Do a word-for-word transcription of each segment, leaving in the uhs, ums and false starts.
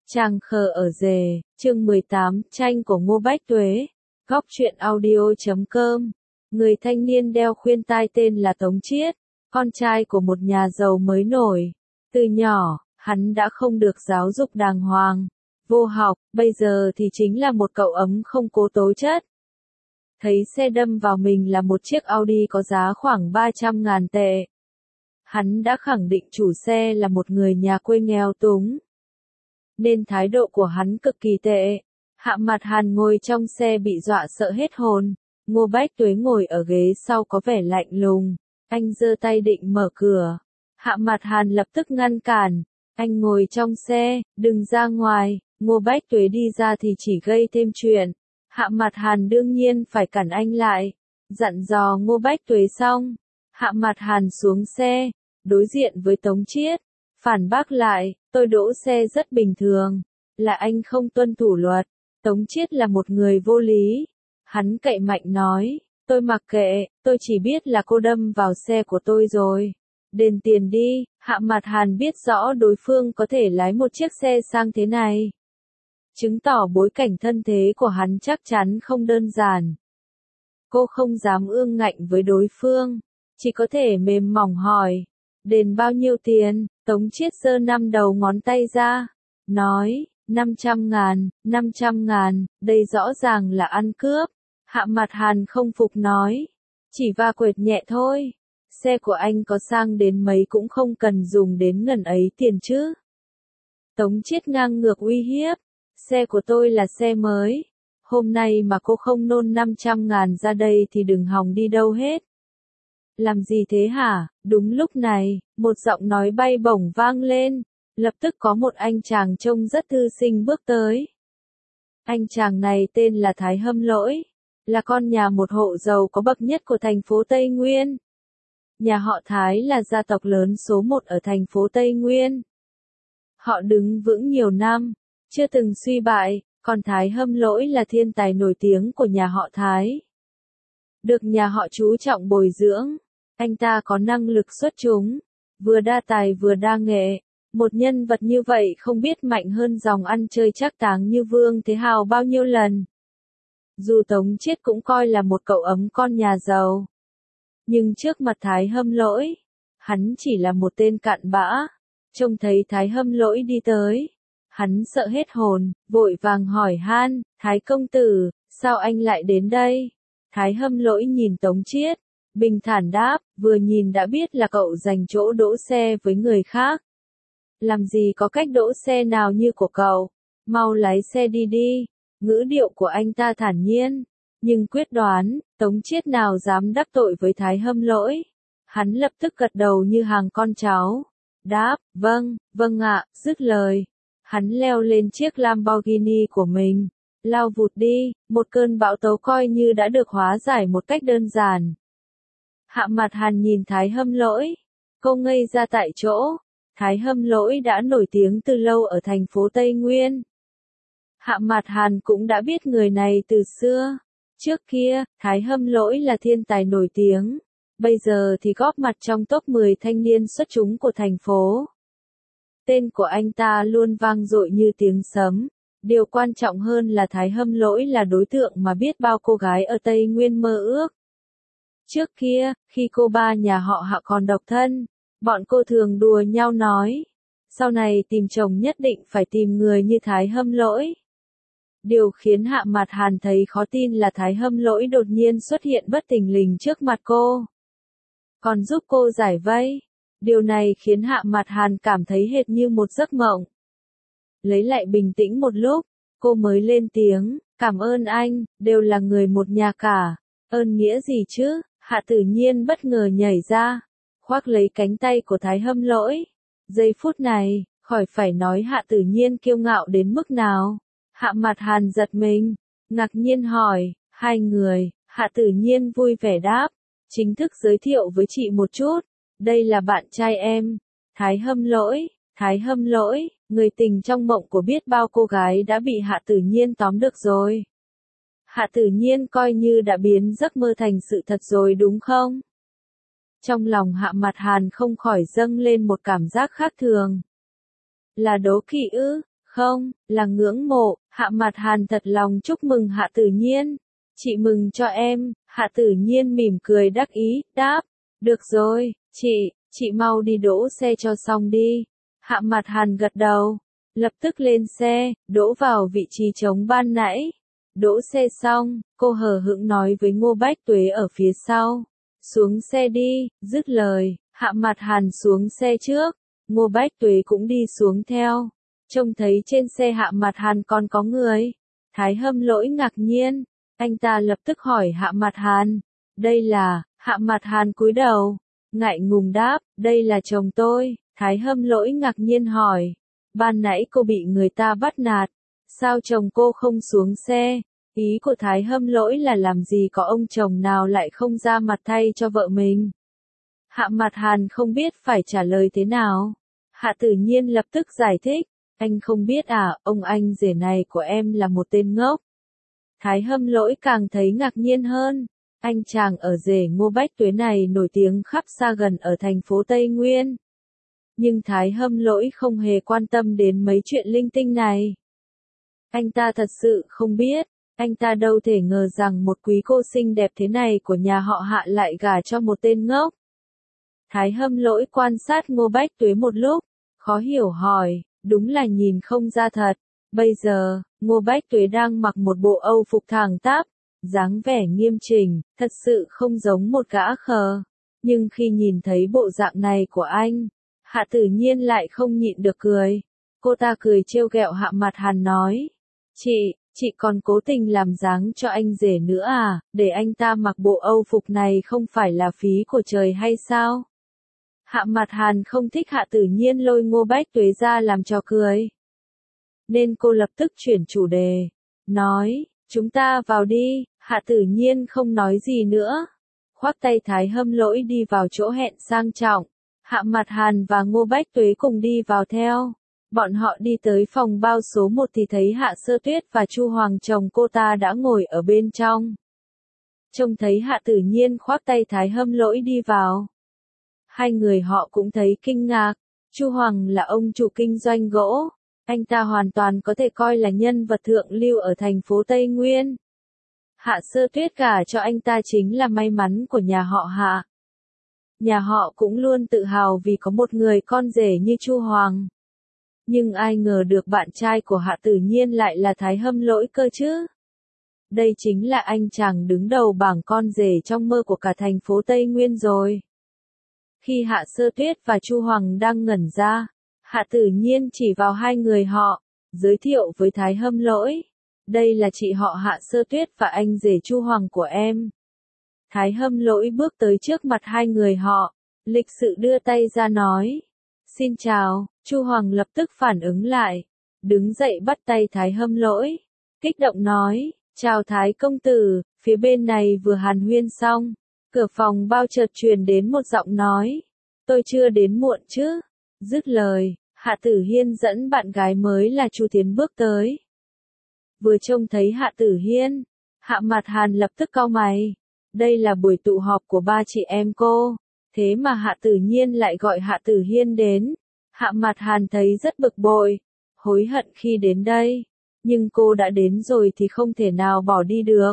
Chàng khờ ở rể, chương mười tám, tranh của Ngô Bách Tuế, góc truyện audio chấm com. Người thanh niên đeo khuyên tai tên là Tống Chiết, con trai của một nhà giàu mới nổi. Từ nhỏ, hắn đã không được giáo dục đàng hoàng, vô học, bây giờ thì chính là một cậu ấm không cố tố chất. Thấy xe đâm vào mình là một chiếc Audi có giá khoảng ba trăm ngàn tệ. Hắn đã khẳng định chủ xe là một người nhà quê nghèo túng, nên thái độ của hắn cực kỳ tệ. Hạ Mạt Hàn ngồi trong xe bị dọa sợ hết hồn. Ngô Bách Tuế ngồi ở ghế sau có vẻ lạnh lùng. Anh giơ tay định mở cửa. Hạ Mạt Hàn lập tức ngăn cản. Anh ngồi trong xe, đừng ra ngoài. Ngô Bách Tuế đi ra thì chỉ gây thêm chuyện. Hạ Mạt Hàn đương nhiên phải cản anh lại. Dặn dò Ngô Bách Tuế xong, Hạ Mạt Hàn xuống xe, đối diện với Tống Chiết, phản bác lại, tôi đỗ xe rất bình thường, là anh không tuân thủ luật. Tống Chiết là một người vô lý. Hắn cậy mạnh nói, tôi mặc kệ, tôi chỉ biết là cô đâm vào xe của tôi rồi. Đền tiền đi. Hạ Mạt Hàn biết rõ đối phương có thể lái một chiếc xe sang thế này, chứng tỏ bối cảnh thân thế của hắn chắc chắn không đơn giản. Cô không dám ương ngạnh với đối phương, chỉ có thể mềm mỏng hỏi, đền bao nhiêu tiền? Tống Chiết giơ năm đầu ngón tay ra, nói, năm trăm ngàn, năm trăm ngàn, đây rõ ràng là ăn cướp. Hạ Mạt Hàn không phục nói, chỉ va quệt nhẹ thôi, xe của anh có sang đến mấy cũng không cần dùng đến ngần ấy tiền chứ. Tống Chiết ngang ngược uy hiếp, xe của tôi là xe mới, hôm nay mà cô không nôn năm trăm ngàn ra đây thì đừng hòng đi đâu hết. Làm gì thế hả? Đúng lúc này, một giọng nói bay bổng vang lên, lập tức có một anh chàng trông rất thư sinh bước tới. Anh chàng này tên là Thái Hâm Lỗi, là con nhà một hộ giàu có bậc nhất của thành phố Tây Nguyên. Nhà họ Thái là gia tộc lớn số một ở thành phố Tây Nguyên. Họ đứng vững nhiều năm, chưa từng suy bại, còn Thái Hâm Lỗi là thiên tài nổi tiếng của nhà họ Thái, được nhà họ chú trọng bồi dưỡng. Anh ta có năng lực xuất chúng, vừa đa tài vừa đa nghệ. Một nhân vật như vậy không biết mạnh hơn dòng ăn chơi trác táng như Vương Thế Hào bao nhiêu lần. Dù Tống Chiết cũng coi là một cậu ấm con nhà giàu, nhưng trước mặt Thái Hâm Lỗi, hắn chỉ là một tên cặn bã. Trông thấy Thái Hâm Lỗi đi tới, hắn sợ hết hồn, vội vàng hỏi han, Thái công tử, sao anh lại đến đây? Thái Hâm Lỗi nhìn Tống Chiết, bình thản đáp, vừa nhìn đã biết là cậu dành chỗ đỗ xe với người khác. Làm gì có cách đỗ xe nào như của cậu, mau lái xe đi đi. Ngữ điệu của anh ta thản nhiên, nhưng quyết đoán. Tống Chiết nào dám đắc tội với Thái Hâm Lỗi. Hắn lập tức gật đầu như hàng con cháu, đáp, vâng, vâng ạ. Dứt lời, hắn leo lên chiếc Lamborghini của mình, lao vụt đi. Một cơn bão tố coi như đã được hóa giải một cách đơn giản. Hạ Mạt Hàn nhìn Thái Hâm Lỗi, cô ngây ra tại chỗ. Thái Hâm Lỗi đã nổi tiếng từ lâu ở thành phố Tây Nguyên. Hạ Mạt Hàn cũng đã biết người này từ xưa. Trước kia, Thái Hâm Lỗi là thiên tài nổi tiếng, bây giờ thì góp mặt trong top mười thanh niên xuất chúng của thành phố. Tên của anh ta luôn vang dội như tiếng sấm. Điều quan trọng hơn là Thái Hâm Lỗi là đối tượng mà biết bao cô gái ở Tây Nguyên mơ ước. Trước kia, khi cô ba nhà họ Hạ còn độc thân, bọn cô thường đùa nhau nói, sau này tìm chồng nhất định phải tìm người như Thái Hâm Lỗi. Điều khiến Hạ Mạt Hàn thấy khó tin là Thái Hâm Lỗi đột nhiên xuất hiện bất thình lình trước mặt cô, còn giúp cô giải vây. Điều này khiến Hạ Mạt Hàn cảm thấy hệt như một giấc mộng. Lấy lại bình tĩnh một lúc, cô mới lên tiếng, cảm ơn anh, đều là người một nhà cả. Ơn nghĩa gì chứ? Hạ Tử Nhiên bất ngờ nhảy ra, khoác lấy cánh tay của Thái Hâm Lỗi. Giây phút này, khỏi phải nói Hạ Tử Nhiên kiêu ngạo đến mức nào. Hạ Mạt Hàn giật mình, ngạc nhiên hỏi, hai người? Hạ Tử Nhiên vui vẻ đáp, chính thức giới thiệu với chị một chút, đây là bạn trai em, Thái Hâm Lỗi. Thái Hâm Lỗi, người tình trong mộng của biết bao cô gái đã bị Hạ Tử Nhiên tóm được rồi. Hạ Tử Nhiên coi như đã biến giấc mơ thành sự thật rồi đúng không? Trong lòng Hạ Mạt Hàn không khỏi dâng lên một cảm giác khác thường. Là đố kỵ ư? không, là ngưỡng mộ. Hạ Mạt Hàn thật lòng chúc mừng Hạ Tử Nhiên. Chị mừng cho em. Hạ Tử Nhiên mỉm cười đắc ý, đáp. Được rồi, chị, chị mau đi đỗ xe cho xong đi. Hạ Mạt Hàn gật đầu. Lập tức lên xe, đỗ vào vị trí trống ban nãy. Đỗ xe xong, cô hờ hững nói với Ngô Bách Tuế ở phía sau. Xuống xe đi, dứt lời, Hạ Mạt Hàn xuống xe trước. Ngô Bách Tuế cũng đi xuống theo. Trông thấy trên xe Hạ Mạt Hàn còn có người. Thái Hâm Lỗi ngạc nhiên. Anh ta lập tức hỏi Hạ Mạt Hàn. Đây là, Hạ Mạt Hàn cúi đầu. Ngại ngùng đáp, đây là chồng tôi. Thái Hâm Lỗi ngạc nhiên hỏi. Ban nãy cô bị người ta bắt nạt. Sao chồng cô không xuống xe? Ý của Thái Hâm Lỗi là làm gì có ông chồng nào lại không ra mặt thay cho vợ mình. Hạ Mạt Hàn không biết phải trả lời thế nào. Hạ Tử Nhiên lập tức giải thích. Anh không biết à, ông anh rể này của em là một tên ngốc. Thái Hâm Lỗi càng thấy ngạc nhiên hơn. Anh chàng ở rể Ngô Bách Tuế này nổi tiếng khắp xa gần ở thành phố Tây Nguyên. Nhưng Thái Hâm Lỗi không hề quan tâm đến mấy chuyện linh tinh này. Anh ta thật sự không biết. Anh ta đâu thể ngờ rằng một quý cô xinh đẹp thế này của nhà họ Hạ lại gả cho một tên ngốc. Thái Hâm Lỗi quan sát Ngô Bách Tuế một lúc, khó hiểu hỏi, đúng là nhìn không ra thật. Bây giờ, Ngô Bách Tuế đang mặc một bộ âu phục thẳng tắp, dáng vẻ nghiêm chỉnh, thật sự không giống một gã khờ. Nhưng khi nhìn thấy bộ dạng này của anh, Hạ Tử Nhiên lại không nhịn được cười. Cô ta cười trêu ghẹo Hạ Mạt Hàn nói, chị, chị còn cố tình làm dáng cho anh rể nữa à, để anh ta mặc bộ âu phục này không phải là phí của trời hay sao? Hạ Mạt Hàn không thích Hạ Tử Nhiên lôi Ngô Bách Tuế ra làm trò cười. Nên cô lập tức chuyển chủ đề, nói, chúng ta vào đi. Hạ Tử Nhiên không nói gì nữa. Khoác tay Thái Hâm Lỗi đi vào chỗ hẹn sang trọng. Hạ Mạt Hàn và Ngô Bách Tuế cùng đi vào theo. Bọn họ đi tới phòng bao số một thì thấy Hạ Sơ Tuyết và Chu Hoàng chồng cô ta đã ngồi ở bên trong. Trông thấy Hạ Tử Nhiên khoác tay Thái Hâm Lỗi đi vào. Hai người họ cũng thấy kinh ngạc. Chu Hoàng là ông chủ kinh doanh gỗ. Anh ta hoàn toàn có thể coi là nhân vật thượng lưu ở thành phố Tây Nguyên. Hạ Sơ Tuyết gả cho anh ta chính là may mắn của nhà họ Hạ. Nhà họ cũng luôn tự hào vì có một người con rể như Chu Hoàng. Nhưng ai ngờ được bạn trai của Hạ Tử Nhiên lại là Thái Hâm Lỗi cơ chứ. Đây chính là anh chàng đứng đầu bảng con rể trong mơ của cả thành phố Tây Nguyên rồi. Khi Hạ Sơ Tuyết và Chu Hoàng đang ngẩn ra, Hạ Tử Nhiên chỉ vào hai người họ, giới thiệu với Thái Hâm Lỗi. Đây là chị họ Hạ Sơ Tuyết và anh rể Chu Hoàng của em. Thái Hâm Lỗi bước tới trước mặt hai người họ, lịch sự đưa tay ra nói. Xin chào. Chu Hoàng lập tức phản ứng lại, đứng dậy bắt tay Thái Hâm Lỗi, kích động nói, chào Thái công tử. Phía bên này vừa hàn huyên xong, cửa phòng bao chợt truyền đến một giọng nói, tôi chưa đến muộn chứ? Dứt lời, Hạ Tử Hiên dẫn bạn gái mới là Chu Thiến bước tới. Vừa trông thấy Hạ Tử Hiên, Hạ Mạt Hàn lập tức cau mày. Đây là buổi tụ họp của ba chị em cô, thế mà Hạ Tử Nhiên lại gọi Hạ Tử Hiên đến. Hạ Mạt Hàn thấy rất bực bội, hối hận khi đến đây, nhưng cô đã đến rồi thì không thể nào bỏ đi được.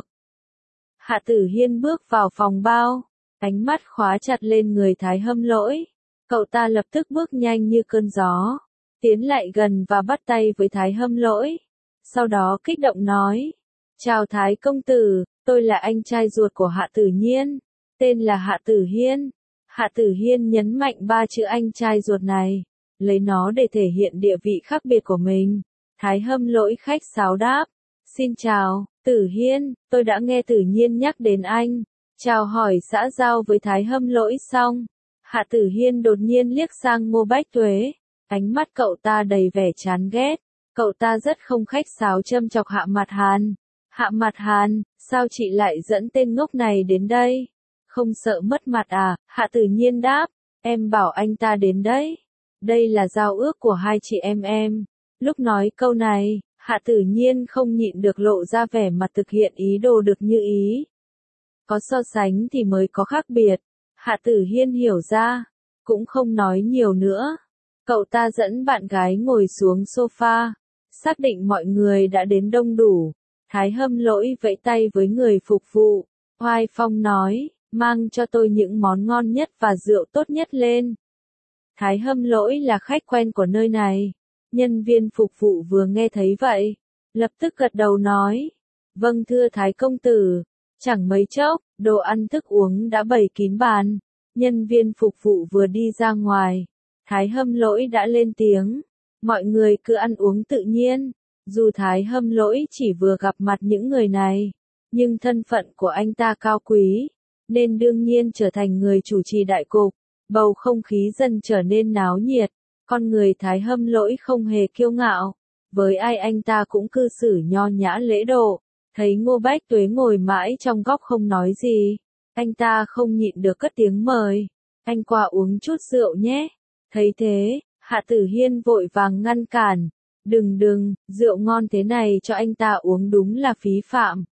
Hạ Tử Hiên bước vào phòng bao, ánh mắt khóa chặt lên người Thái Hâm Lỗi. Cậu ta lập tức bước nhanh như cơn gió, tiến lại gần và bắt tay với Thái Hâm Lỗi. Sau đó kích động nói, chào Thái công tử, tôi là anh trai ruột của Hạ Tử Nhiên, tên là Hạ Tử Hiên. Hạ Tử Hiên nhấn mạnh ba chữ anh trai ruột này, lấy nó để thể hiện địa vị khác biệt của mình. Thái Hâm Lỗi khách sáo đáp, xin chào, Tử Hiên, tôi đã nghe Tử Nhiên nhắc đến anh. Chào hỏi xã giao với Thái Hâm Lỗi xong, Hạ Tử Hiên đột nhiên liếc sang Ngô Bách Tuế, ánh mắt cậu ta đầy vẻ chán ghét. Cậu ta rất không khách sáo châm chọc Hạ Mạt Hàn. Hạ Mạt Hàn, sao chị lại dẫn tên ngốc này đến đây? Không sợ mất mặt à? Hạ Tử Nhiên đáp, em bảo anh ta đến đấy. Đây là giao ước của hai chị em em. Lúc nói câu này, Hạ Tử Nhiên không nhịn được lộ ra vẻ mặt thực hiện ý đồ được như ý. Có so sánh thì mới có khác biệt. Hạ Tử Hiên hiểu ra, cũng không nói nhiều nữa. Cậu ta dẫn bạn gái ngồi xuống sofa, Xác định mọi người đã đến đông đủ, Thái Hâm Lỗi vẫy tay với người phục vụ, oai phong nói, mang cho tôi những món ngon nhất và rượu tốt nhất lên. Thái Hâm Lỗi là khách quen của nơi này. Nhân viên phục vụ vừa nghe thấy vậy, lập tức gật đầu nói, vâng thưa Thái công tử. Chẳng mấy chốc, đồ ăn thức uống đã bày kín bàn. Nhân viên phục vụ vừa đi ra ngoài, Thái Hâm Lỗi đã lên tiếng, mọi người cứ ăn uống tự nhiên. Dù Thái Hâm Lỗi chỉ vừa gặp mặt những người này, nhưng thân phận của anh ta cao quý, nên đương nhiên trở thành người chủ trì đại cục. Bầu không khí dần trở nên náo nhiệt, con người Thái Hâm Lỗi không hề kiêu ngạo, với ai anh ta cũng cư xử nho nhã lễ độ. Thấy Ngô Bách Tuế ngồi mãi trong góc không nói gì, anh ta không nhịn được cất tiếng mời, anh qua uống chút rượu nhé. Thấy thế, Hạ Tử Hiên vội vàng ngăn cản, đừng đừng, rượu ngon thế này cho anh ta uống đúng là phí phạm.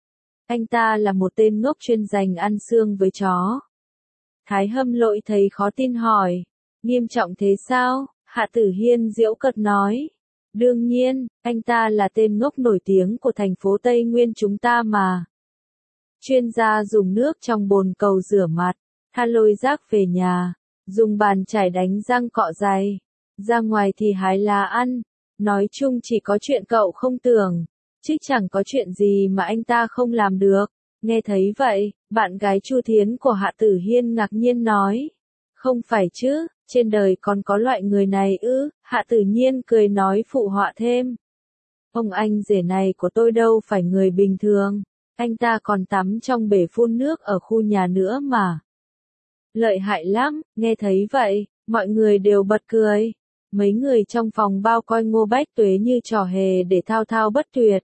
Anh ta là một tên ngốc chuyên dành ăn xương với chó. Thái Hâm Lỗi thấy khó tin hỏi, nghiêm trọng thế sao? Hạ Tử Hiên giễu cợt nói, đương nhiên, anh ta là tên ngốc nổi tiếng của thành phố Tây Nguyên chúng ta mà. Chuyên gia dùng nước trong bồn cầu rửa mặt, tha lôi rác về nhà, dùng bàn chải đánh răng cọ giày, ra ngoài thì hái lá ăn. Nói chung chỉ có chuyện cậu không tưởng, chứ chẳng có chuyện gì mà anh ta không làm được. Nghe thấy vậy, bạn gái Chu Thiến của Hạ Tử Hiên ngạc nhiên nói, không phải chứ, trên đời còn có loại người này ư? Hạ Tử Nhiên cười nói phụ họa thêm, ông anh rể này của tôi đâu phải người bình thường, anh ta còn tắm trong bể phun nước ở khu nhà nữa mà. Lợi hại lắm. Nghe thấy vậy, mọi người đều bật cười. Mấy người trong phòng bao coi Ngô Bách Tuế như trò hề để thao thao bất tuyệt.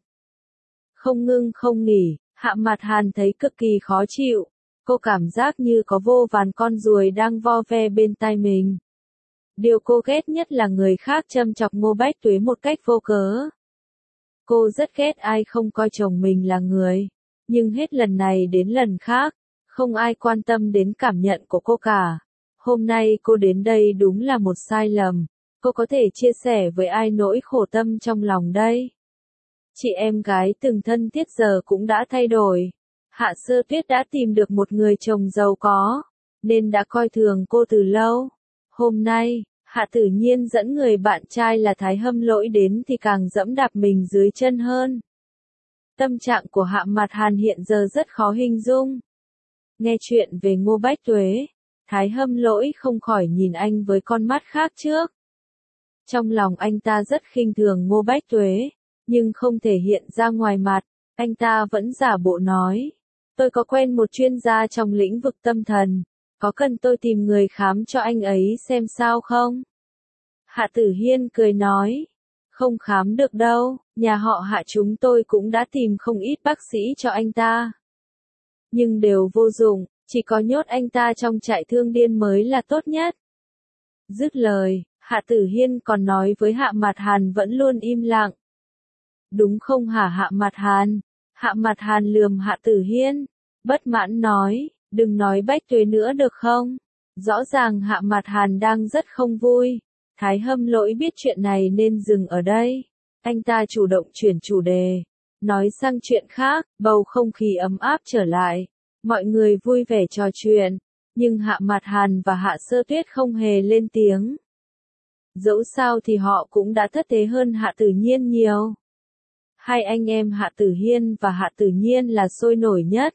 Không ngưng không nghỉ, Hạ Mặt Hàn thấy cực kỳ khó chịu. Cô cảm giác như có vô vàn con ruồi đang vo ve bên tai mình. Điều cô ghét nhất là người khác châm chọc Ngô Bách Tuế một cách vô cớ. Cô rất ghét ai không coi chồng mình là người. Nhưng hết lần này đến lần khác, không ai quan tâm đến cảm nhận của cô cả. Hôm nay cô đến đây đúng là một sai lầm. Cô có thể chia sẻ với ai nỗi khổ tâm trong lòng đây? Chị em gái từng thân thiết giờ cũng đã thay đổi. Hạ Sơ Tuyết đã tìm được một người chồng giàu có, nên đã coi thường cô từ lâu. Hôm nay, Hạ Tử Nhiên dẫn người bạn trai là Thái Hâm Lỗi đến thì càng dẫm đạp mình dưới chân hơn. Tâm trạng của Hạ Mặt Hàn hiện giờ rất khó hình dung. Nghe chuyện về Ngô Bách Tuế, Thái Hâm Lỗi không khỏi nhìn anh với con mắt khác trước. Trong lòng anh ta rất khinh thường Ngô Bách Tuế, nhưng không thể hiện ra ngoài mặt, anh ta vẫn giả bộ nói, tôi có quen một chuyên gia trong lĩnh vực tâm thần, có cần tôi tìm người khám cho anh ấy xem sao không? Hạ Tử Hiên cười nói, không khám được đâu, nhà họ Hạ chúng tôi cũng đã tìm không ít bác sĩ cho anh ta. Nhưng đều vô dụng, chỉ có nhốt anh ta trong trại thương điên mới là tốt nhất. Dứt lời, Hạ Tử Hiên còn nói với Hạ Mặt Hàn vẫn luôn im lặng. Đúng không hả Hạ Mặt Hàn? Hạ Mặt Hàn lườm Hạ Tử Hiên, bất mãn nói, đừng nói Bách Tuế nữa được không? Rõ ràng Hạ Mặt Hàn đang rất không vui. Thái Hâm Lỗi biết chuyện này nên dừng ở đây. Anh ta chủ động chuyển chủ đề, nói sang chuyện khác, bầu không khí ấm áp trở lại. Mọi người vui vẻ trò chuyện, nhưng Hạ Mặt Hàn và Hạ Sơ Tuyết không hề lên tiếng. Dẫu sao thì họ cũng đã thất thế hơn Hạ Tử Nhiên nhiều. Hai anh em Hạ Tử Hiên và Hạ Tử Nhiên là sôi nổi nhất.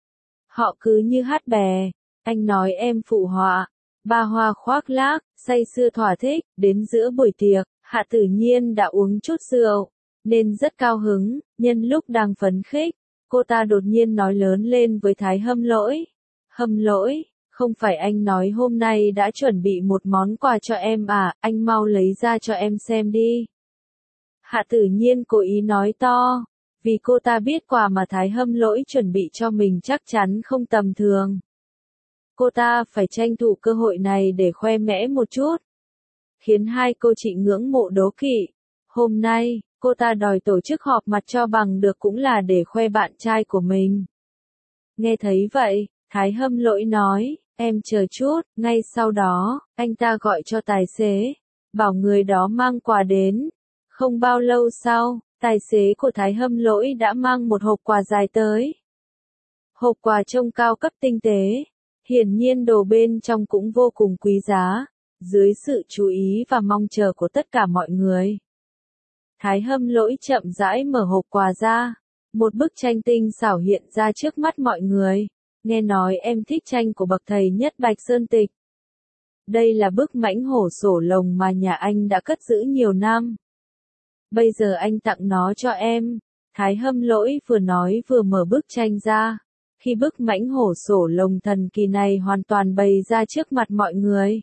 Họ cứ như hát bè, anh nói em phụ họa, ba hoa khoác lác, say sưa thỏa thích. Đến giữa buổi tiệc, Hạ Tử Nhiên đã uống chút rượu, nên rất cao hứng. Nhân lúc đang phấn khích, cô ta đột nhiên nói lớn lên với Thái Hâm Lỗi. Hâm Lỗi, không phải anh nói hôm nay đã chuẩn bị một món quà cho em à, anh mau lấy ra cho em xem đi. Hạ Tử Nhiên cố ý nói to, vì cô ta biết quà mà Thái Hâm Lỗi chuẩn bị cho mình chắc chắn không tầm thường. Cô ta phải tranh thủ cơ hội này để khoe mẽ một chút, khiến hai cô chị ngưỡng mộ đố kỵ. Hôm nay, cô ta đòi tổ chức họp mặt cho bằng được cũng là để khoe bạn trai của mình. Nghe thấy vậy, Thái Hâm Lỗi nói, em chờ chút. Ngay sau đó, anh ta gọi cho tài xế, bảo người đó mang quà đến. Không bao lâu sau, tài xế của Thái Hâm Lỗi đã mang một hộp quà dài tới. Hộp quà trông cao cấp tinh tế, hiển nhiên đồ bên trong cũng vô cùng quý giá, dưới sự chú ý và mong chờ của tất cả mọi người. Thái Hâm Lỗi chậm rãi mở hộp quà ra, một bức tranh tinh xảo hiện ra trước mắt mọi người. Nghe nói em thích tranh của bậc thầy Nhất Bạch Sơn Tịch. Đây là bức mãnh hổ sổ lồng mà nhà anh đã cất giữ nhiều năm. Bây giờ anh tặng nó cho em. Thái Hâm Lỗi vừa nói vừa mở bức tranh ra. Khi bức mãnh hổ sổ lồng thần kỳ này hoàn toàn bày ra trước mặt mọi người,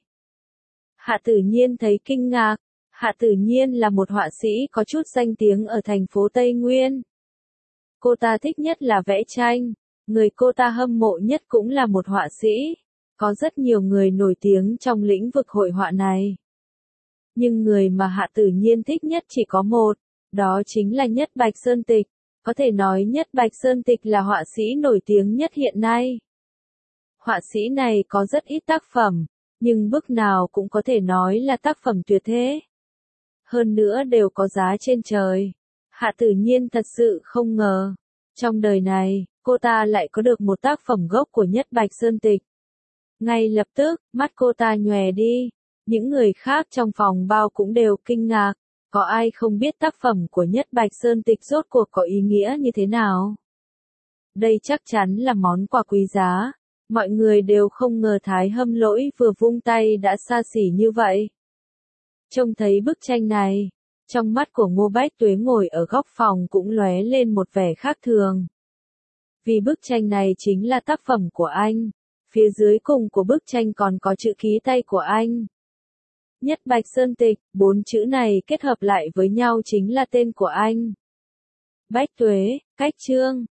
Hạ Tử Nhiên thấy kinh ngạc. Hạ Tử Nhiên là một họa sĩ có chút danh tiếng ở thành phố Tây Nguyên. Cô ta thích nhất là vẽ tranh. Người cô ta hâm mộ nhất cũng là một họa sĩ. Có rất nhiều người nổi tiếng trong lĩnh vực hội họa này. Nhưng người mà Hạ Tử Nhiên thích nhất chỉ có một, đó chính là Nhất Bạch Sơn Tịch. Có thể nói Nhất Bạch Sơn Tịch là họa sĩ nổi tiếng nhất hiện nay. Họa sĩ này có rất ít tác phẩm, nhưng bức nào cũng có thể nói là tác phẩm tuyệt thế. Hơn nữa đều có giá trên trời. Hạ Tử Nhiên thật sự không ngờ, trong đời này, cô ta lại có được một tác phẩm gốc của Nhất Bạch Sơn Tịch. Ngay lập tức, mắt cô ta nhòe đi. Những người khác trong phòng bao cũng đều kinh ngạc. Có ai không biết tác phẩm của Nhất Bạch Sơn Tịch rốt cuộc có ý nghĩa như thế nào? Đây chắc chắn là món quà quý giá. Mọi người đều không ngờ Thái Hâm Lỗi vừa vung tay đã xa xỉ như vậy. Trông thấy bức tranh này, trong mắt của Ngô Bách Tuế ngồi ở góc phòng cũng lóe lên một vẻ khác thường. Vì bức tranh này chính là tác phẩm của anh. Phía dưới cùng của bức tranh còn có chữ ký tay của anh. Nhất Bạch Sơn Tịch, bốn chữ này kết hợp lại với nhau chính là tên của anh. Bách Tuế, Cách Chương.